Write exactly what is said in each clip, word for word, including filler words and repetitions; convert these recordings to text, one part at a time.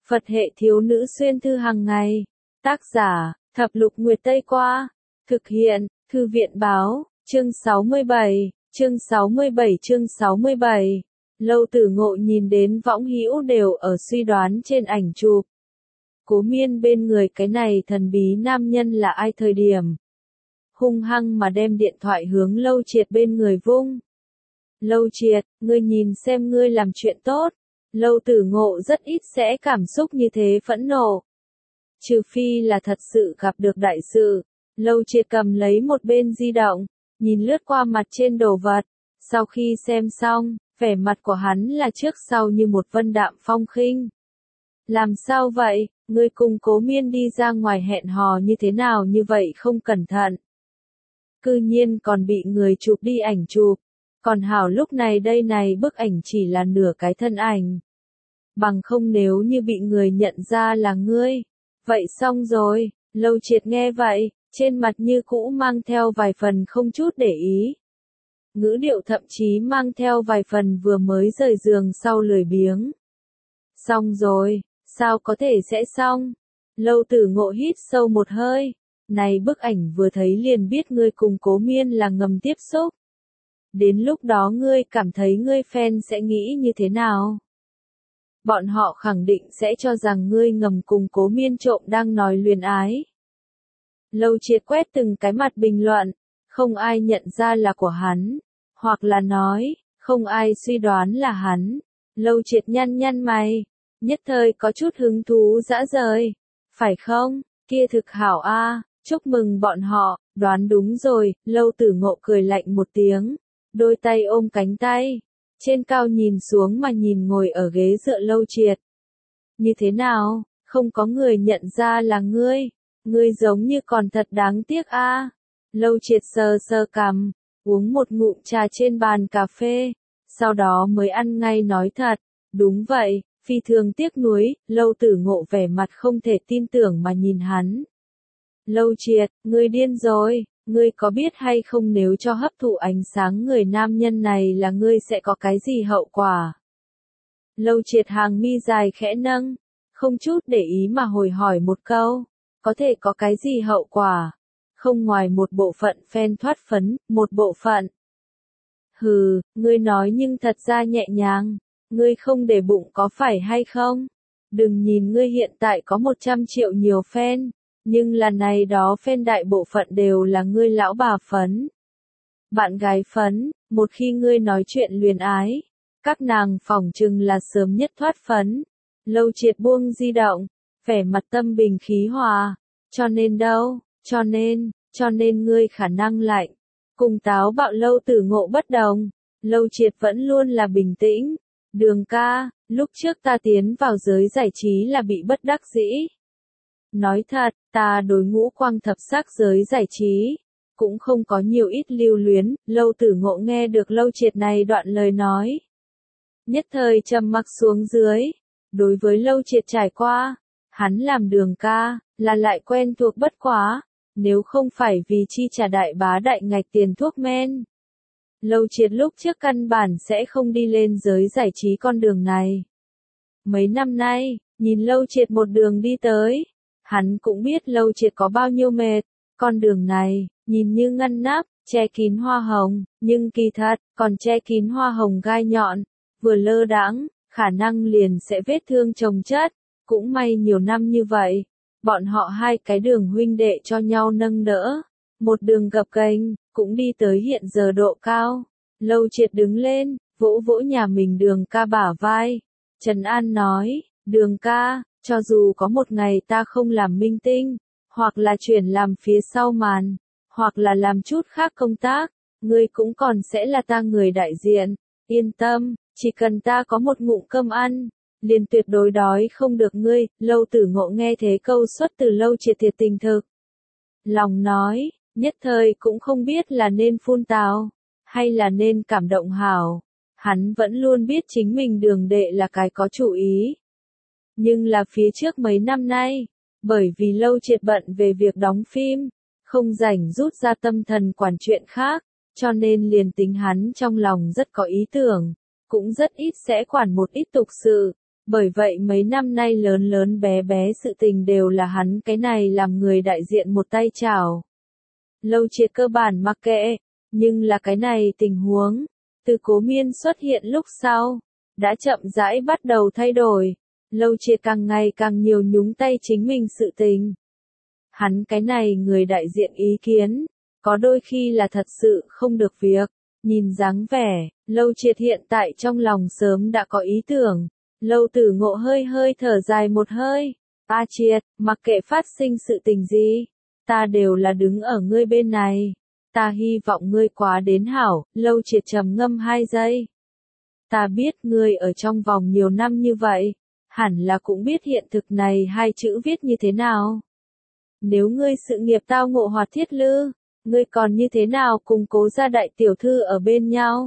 Phật hệ thiếu nữ xuyên thư hàng ngày. Tác giả, Thập Lục Nguyệt Tây Qua. Thực hiện, Thư viện Báo, chương sáu mươi bảy, chương sáu mươi bảy chương sáu mươi bảy. Lâu Tử Ngộ nhìn đến võng hữu đều ở suy đoán trên ảnh chụp. Cố Miên bên người cái này thần bí nam nhân là ai thời điểm. Hung hăng mà đem điện thoại hướng Lâu Triệt bên người vung. Lâu Triệt, ngươi nhìn xem ngươi làm chuyện tốt. Lâu Tử Ngộ rất ít sẽ cảm xúc như thế phẫn nộ. Trừ phi là thật sự gặp được đại sự. Lâu Triệt cầm lấy một bên di động, nhìn lướt qua mặt trên đồ vật. Sau khi xem xong, vẻ mặt của hắn là trước sau như một vân đạm phong khinh. Làm sao vậy, ngươi cùng Cố Miên đi ra ngoài hẹn hò như thế nào như vậy không cẩn thận. Cư nhiên còn bị người chụp đi ảnh chụp. Còn hảo lúc này đây này bức ảnh chỉ là nửa cái thân ảnh. Bằng không nếu như bị người nhận ra là ngươi. Vậy xong rồi, Lâu Triệt nghe vậy, trên mặt như cũ mang theo vài phần không chút để ý. Ngữ điệu thậm chí mang theo vài phần vừa mới rời giường sau lười biếng. Xong rồi, sao có thể sẽ xong? Lâu Tử Ngộ hít sâu một hơi. Này bức ảnh vừa thấy liền biết ngươi cùng Cố Miên là ngầm tiếp xúc. Đến lúc đó ngươi cảm thấy ngươi fan sẽ nghĩ như thế nào? Bọn họ khẳng định sẽ cho rằng ngươi ngầm cùng Cố Miên trộm đang nói luyến ái. Lâu Triệt quét từng cái mặt bình luận, không ai nhận ra là của hắn, hoặc là nói, không ai suy đoán là hắn. Lâu Triệt nhăn nhăn mày, nhất thời có chút hứng thú dã rời. Phải không, kia thực hảo a, chúc mừng bọn họ, đoán đúng rồi. Lâu Tử Ngộ cười lạnh một tiếng, đôi tay ôm cánh tay, trên cao nhìn xuống mà nhìn ngồi ở ghế dựa Lâu Triệt. Như thế nào, không có người nhận ra là ngươi, ngươi giống như còn thật đáng tiếc a. Lâu Triệt sờ sờ cằm, uống một ngụm trà trên bàn cà phê, sau đó mới ăn ngay nói thật, đúng vậy, phi thường tiếc nuối. Lâu Tử Ngộ vẻ mặt không thể tin tưởng mà nhìn hắn. Lâu Triệt, ngươi điên rồi, ngươi có biết hay không nếu cho hấp thụ ánh sáng người nam nhân này là ngươi sẽ có cái gì hậu quả? Lâu Triệt hàng mi dài khẽ nâng, không chút để ý mà hồi hỏi một câu, có thể có cái gì hậu quả? Không ngoài một bộ phận fan thoát phấn, một bộ phận. Hừ, ngươi nói nhưng thật ra nhẹ nhàng, ngươi không để bụng có phải hay không? Đừng nhìn ngươi hiện tại có một trăm triệu nhiều fan. Nhưng lần này đó fan đại bộ phận đều là ngươi lão bà phấn. Bạn gái phấn, một khi ngươi nói chuyện luyến ái, các nàng phỏng chừng là sớm nhất thoát phấn. Lâu Triệt buông di động, vẻ mặt tâm bình khí hòa. Cho nên đâu, cho nên, cho nên ngươi khả năng lạnh. Cùng táo bạo Lâu Tử Ngộ bất đồng, Lâu Triệt vẫn luôn là bình tĩnh. Đường ca, lúc trước ta tiến vào giới giải trí là bị bất đắc dĩ. Nói thật, ta đối ngũ quang thập sắc giới giải trí, cũng không có nhiều ít lưu luyến. Lâu Tử Ngộ nghe được Lâu Triệt này đoạn lời nói, nhất thời trầm mặc xuống dưới. Đối với Lâu Triệt trải qua, hắn làm đường ca, là lại quen thuộc bất quá, nếu không phải vì chi trả đại bá đại ngạch tiền thuốc men. Lâu Triệt lúc trước căn bản sẽ không đi lên giới giải trí con đường này. Mấy năm nay, nhìn Lâu Triệt một đường đi tới, hắn cũng biết Lâu Triệt có bao nhiêu mệt. Con đường này, nhìn như ngăn nắp, che kín hoa hồng, nhưng kỳ thật, còn che kín hoa hồng gai nhọn. Vừa lơ đãng, khả năng liền sẽ vết thương chồng chất. Cũng may nhiều năm như vậy, bọn họ hai cái đường huynh đệ cho nhau nâng đỡ. Một đường gập ghềnh, cũng đi tới hiện giờ độ cao. Lâu Triệt đứng lên, vỗ vỗ nhà mình đường ca bả vai. Trấn An nói, đường ca, cho dù có một ngày ta không làm minh tinh, hoặc là chuyển làm phía sau màn, hoặc là làm chút khác công tác, ngươi cũng còn sẽ là ta người đại diện. Yên tâm, chỉ cần ta có một ngụm cơm ăn, liền tuyệt đối đói không được ngươi. Lâu Tử Ngộ nghe thế câu xuất từ Lâu Triệt thiệt tình thực lòng nói, nhất thời cũng không biết là nên phun tào, hay là nên cảm động hảo. Hắn vẫn luôn biết chính mình đường đệ là cái có chủ ý. Nhưng là phía trước mấy năm nay, bởi vì Lâu Triệt bận về việc đóng phim, không rảnh rút ra tâm thần quản chuyện khác, cho nên liền tính hắn trong lòng rất có ý tưởng, cũng rất ít sẽ quản một ít tục sự. Bởi vậy mấy năm nay lớn lớn bé bé sự tình đều là hắn cái này làm người đại diện một tay chảo. Lâu Triệt cơ bản mặc kệ, nhưng là cái này tình huống, từ Cố Miên xuất hiện lúc sau, đã chậm rãi bắt đầu thay đổi. Lâu Triệt càng ngày càng nhiều nhúng tay chính mình sự tình. Hắn cái này người đại diện ý kiến, có đôi khi là thật sự không được việc. Nhìn dáng vẻ, Lâu Triệt hiện tại trong lòng sớm đã có ý tưởng. Lâu Tử Ngộ hơi hơi thở dài một hơi. A Triệt, mặc kệ phát sinh sự tình gì, ta đều là đứng ở ngươi bên này. Ta hy vọng ngươi quá đến hảo. Lâu Triệt trầm ngâm hai giây. Ta biết ngươi ở trong vòng nhiều năm như vậy, hẳn là cũng biết hiện thực này hai chữ viết như thế nào. Nếu ngươi sự nghiệp tao ngộ hoạt thiết lư, ngươi còn như thế nào cùng Cố gia đại tiểu thư ở bên nhau?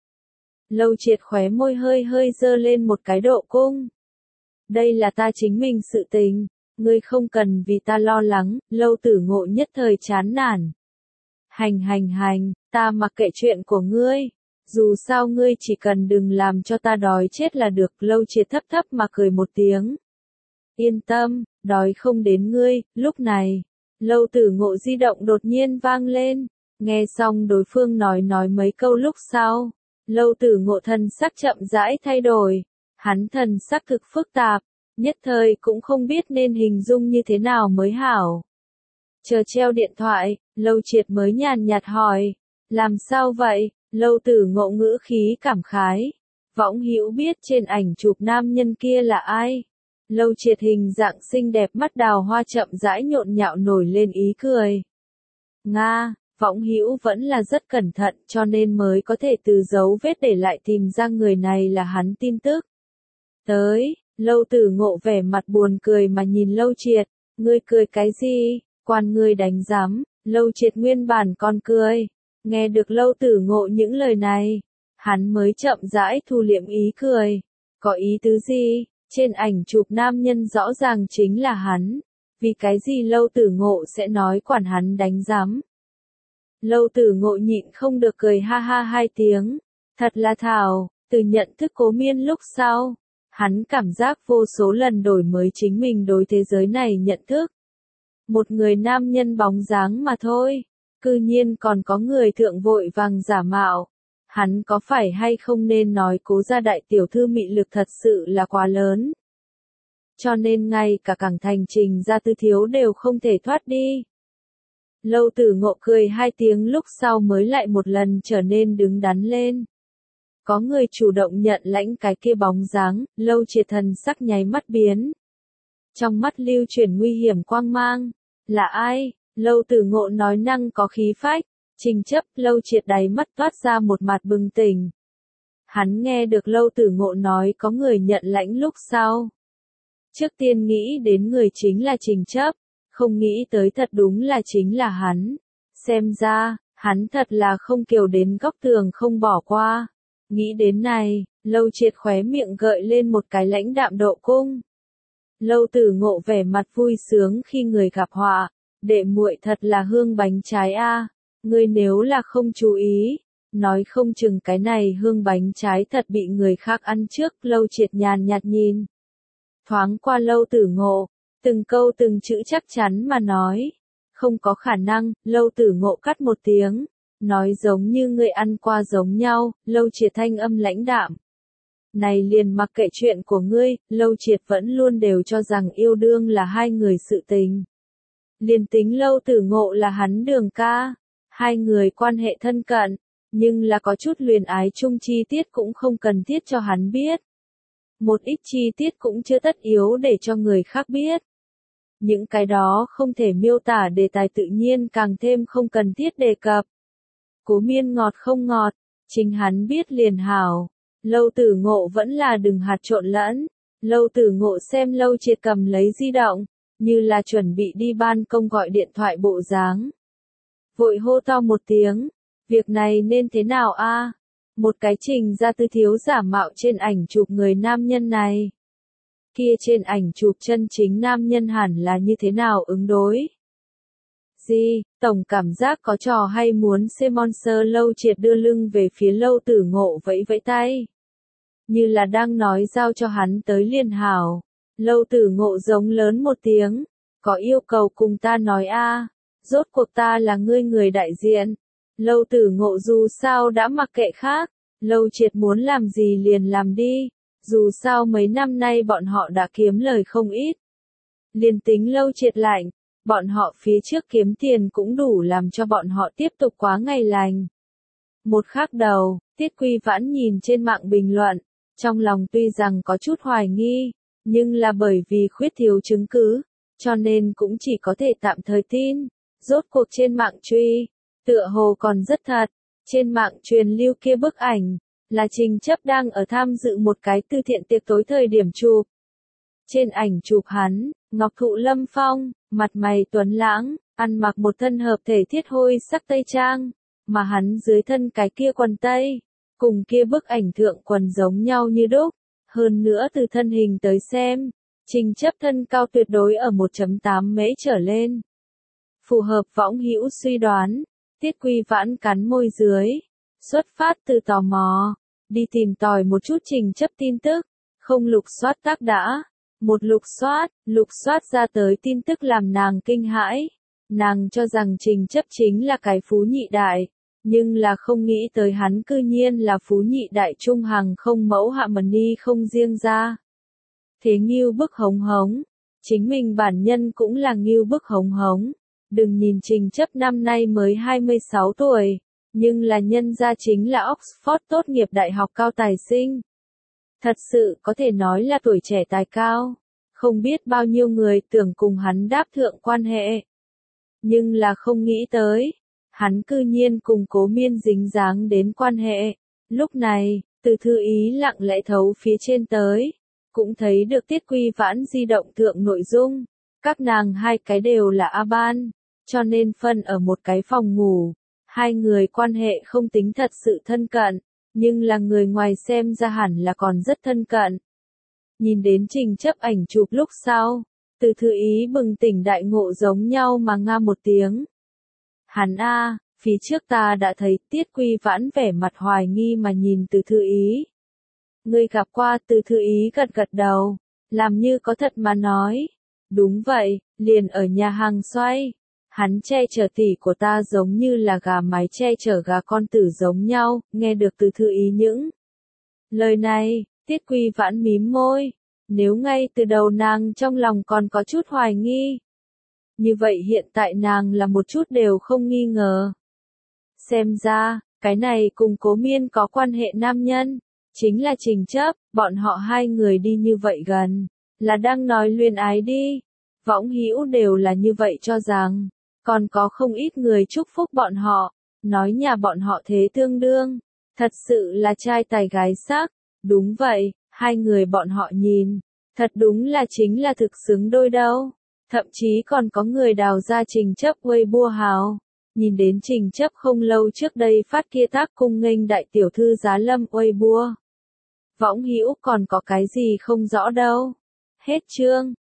Lâu Triệt khóe môi hơi hơi dơ lên một cái độ cung. Đây là ta chính mình sự tình, ngươi không cần vì ta lo lắng. Lâu Tử Ngộ nhất thời chán nản. Hành hành hành, ta mặc kệ chuyện của ngươi. Dù sao ngươi chỉ cần đừng làm cho ta đói chết là được. Lâu Triệt thấp thấp mà cười một tiếng. Yên tâm, đói không đến ngươi. Lúc này, Lâu Tử Ngộ di động đột nhiên vang lên. Nghe xong đối phương nói nói mấy câu lúc sau, Lâu Tử Ngộ thần sắc chậm rãi thay đổi. Hắn thần sắc thực phức tạp, nhất thời cũng không biết nên hình dung như thế nào mới hảo. Chờ treo điện thoại, Lâu Triệt mới nhàn nhạt hỏi. Làm sao vậy? Lâu Tử Ngộ ngữ khí cảm khái. Võng Hữu biết trên ảnh chụp nam nhân kia là ai? Lâu Triệt hình dạng xinh đẹp mắt đào hoa chậm rãi nhộn nhạo nổi lên ý cười. Nga, Võng Hữu vẫn là rất cẩn thận cho nên mới có thể từ dấu vết để lại tìm ra người này là hắn tin tức. Tới, Lâu Tử Ngộ vẻ mặt buồn cười mà nhìn Lâu Triệt. Ngươi cười cái gì? Quan ngươi đánh giám. Lâu Triệt nguyên bản còn cười. Nghe được Lâu Tử Ngộ những lời này, hắn mới chậm rãi thu liệm ý cười. Có ý tứ gì? Trên ảnh chụp nam nhân rõ ràng chính là hắn. Vì cái gì Lâu Tử Ngộ sẽ nói quản hắn đánh giám? Lâu Tử Ngộ nhịn không được cười ha ha hai tiếng. Thật là thảo, từ nhận thức Cố Miên lúc sau, hắn cảm giác vô số lần đổi mới chính mình đối thế giới này nhận thức. Một người nam nhân bóng dáng mà thôi, cư nhiên còn có người thượng vội vàng giả mạo. Hắn có phải hay không nên nói Cố gia đại tiểu thư mị lực thật sự là quá lớn. Cho nên ngay cả cảng thành Trình gia tư thiếu đều không thể thoát đi. Lâu Tử Ngộ cười hai tiếng lúc sau mới lại một lần trở nên đứng đắn lên. Có người chủ động nhận lãnh cái kia bóng dáng. Lâu Triệt thần sắc nháy mắt biến. Trong mắt lưu chuyển nguy hiểm quang mang. Là ai? Lâu Tử Ngộ nói năng có khí phách. Trình chấp. Lâu Triệt đáy mắt toát ra một mặt bừng tỉnh. Hắn nghe được Lâu Tử Ngộ nói có người nhận lãnh lúc sau. Trước tiên nghĩ đến người chính là Trình chấp. Không nghĩ tới thật đúng là chính là hắn. Xem ra, hắn thật là không kiều đến góc tường không bỏ qua. Nghĩ đến này, Lâu Triệt khóe miệng gợi lên một cái lãnh đạm độ cung. Lâu Tử Ngộ vẻ mặt vui sướng khi người gặp họa. Đệ muội thật là hương bánh trái a. Ngươi nếu là không chú ý, nói không chừng cái này hương bánh trái thật bị người khác ăn trước. Lâu Triệt nhàn nhạt nhìn. Thoáng qua Lâu Tử Ngộ, từng câu từng chữ chắc chắn mà nói. Không có khả năng. Lâu Tử Ngộ cắt một tiếng. Nói giống như người ăn qua giống nhau. Lâu Triệt thanh âm lãnh đạm. Này liền mặc kệ chuyện của ngươi. Lâu Triệt vẫn luôn đều cho rằng yêu đương là hai người sự tình. Liền tính Lâu Tử Ngộ là hắn đường ca. Hai người quan hệ thân cận. Nhưng là có chút luyến ái chung chi tiết cũng không cần thiết cho hắn biết. Một ít chi tiết cũng chưa tất yếu để cho người khác biết. Những cái đó không thể miêu tả đề tài tự nhiên càng thêm không cần thiết đề cập. Cố Miên ngọt không ngọt, chính hắn biết liền hảo. Lâu Tử Ngộ vẫn là đừng hạt trộn lẫn. Lâu Tử Ngộ xem Lâu Triệt cầm lấy di động, như là chuẩn bị đi ban công gọi điện thoại bộ dáng. Vội hô to một tiếng, việc này nên thế nào a? Một cái Trình gia tư thiếu giả mạo trên ảnh chụp người nam nhân này. Kia trên ảnh chụp chân chính nam nhân hẳn là như thế nào ứng đối? Gì, tổng cảm giác có trò hay muốn xem monster. Lâu Triệt đưa lưng về phía Lâu Tử Ngộ vẫy vẫy tay. như là đang nói giao cho hắn tới liền hảo. Lâu Tử Ngộ giống lớn một tiếng, có yêu cầu cùng ta nói a, rốt cuộc ta là ngươi người đại diện. Lâu Tử Ngộ dù sao đã mặc kệ khác, Lâu Triệt muốn làm gì liền làm đi, dù sao mấy năm nay bọn họ đã kiếm lời không ít. Liền tính Lâu Triệt lạnh, bọn họ phía trước kiếm tiền cũng đủ làm cho bọn họ tiếp tục quá ngày lành. Một khắc đầu, Tiết Quy Vãn nhìn trên mạng bình luận, trong lòng tuy rằng có chút hoài nghi, nhưng là bởi vì khuyết thiếu chứng cứ, cho nên cũng chỉ có thể tạm thời tin. Rốt cuộc trên mạng truy, tựa hồ còn rất thật, trên mạng truyền lưu kia bức ảnh, là Trình Chấp đang ở tham dự một cái từ thiện tiệc tối thời điểm chụp. Trên ảnh chụp hắn, ngọc thụ lâm phong, mặt mày tuấn lãng, ăn mặc một thân hợp thể thiết hôi sắc tây trang, mà hắn dưới thân cái kia quần tây, cùng kia bức ảnh thượng quần giống nhau như đúc. Hơn nữa từ thân hình tới xem, Trình Chấp thân cao tuyệt đối ở một phẩy tám mễ trở lên. Phù hợp võng hữu suy đoán, Tiết Quy Vãn cắn môi dưới, xuất phát từ tò mò, đi tìm tòi một chút Trình Chấp tin tức, không lục soát tác đã. Một lục soát, lục soát ra tới tin tức làm nàng kinh hãi. Nàng cho rằng Trình Chấp chính là cái phú nhị đại, nhưng là không nghĩ tới hắn cư nhiên là phú nhị đại trung hàng không mẫu hạ mần ni không riêng ra. Thế Ngưu bức hống hống, chính mình bản nhân cũng là Ngưu bức hống hống. Đừng nhìn Trình Chấp năm nay mới hai mươi sáu tuổi, nhưng là nhân gia chính là Oxford tốt nghiệp đại học cao tài sinh. Thật sự có thể nói là tuổi trẻ tài cao, không biết bao nhiêu người tưởng cùng hắn đáp thượng quan hệ. Nhưng là không nghĩ tới, hắn cư nhiên cùng Cố Miên dính dáng đến quan hệ. Lúc này, Từ Thư Ý lặng lẽ thấu phía trên tới, cũng thấy được Tiết Quy Vãn di động thượng nội dung. Các nàng hai cái đều là A Ban, cho nên phân ở một cái phòng ngủ. Hai người quan hệ không tính thật sự thân cận, nhưng là người ngoài xem ra hẳn là còn rất thân cận. Nhìn đến Trình Chấp ảnh chụp lúc sau, Từ Thư Ý bừng tỉnh đại ngộ giống nhau mà nga một tiếng. Hắn a, phía trước ta đã thấy. Tiết Quy Vãn vẻ mặt hoài nghi mà nhìn Từ Thư Ý. Ngươi gặp qua? Từ Thư Ý gật gật đầu, làm như có thật mà nói. Đúng vậy, liền ở nhà hàng xoay. Hắn che chở tỷ của ta giống như là gà mái che chở gà con tử giống nhau. Nghe được Từ Thư Ý những lời này, Tiết Quy Vãn mím môi. Nếu ngay từ đầu nàng trong lòng còn có chút hoài nghi, như vậy hiện tại nàng là một chút đều không nghi ngờ. Xem ra, cái này cùng Cố Miên có quan hệ nam nhân, chính là Trình Chấp. Bọn họ hai người đi như vậy gần, là đang nói luyến ái đi. Võng hữu đều là như vậy cho rằng, còn có không ít người chúc phúc bọn họ, nói nhà bọn họ thế tương đương, thật sự là trai tài gái sắc. Đúng vậy, hai người bọn họ nhìn, thật đúng là chính là thực xứng đôi đâu. Thậm chí còn có người đào ra Trình Chấp Weibo hào, nhìn đến Trình Chấp không lâu trước đây phát kia tác cung nghênh đại tiểu thư giá lâm Weibo. Võng hữu còn có cái gì không rõ đâu. Hết chương.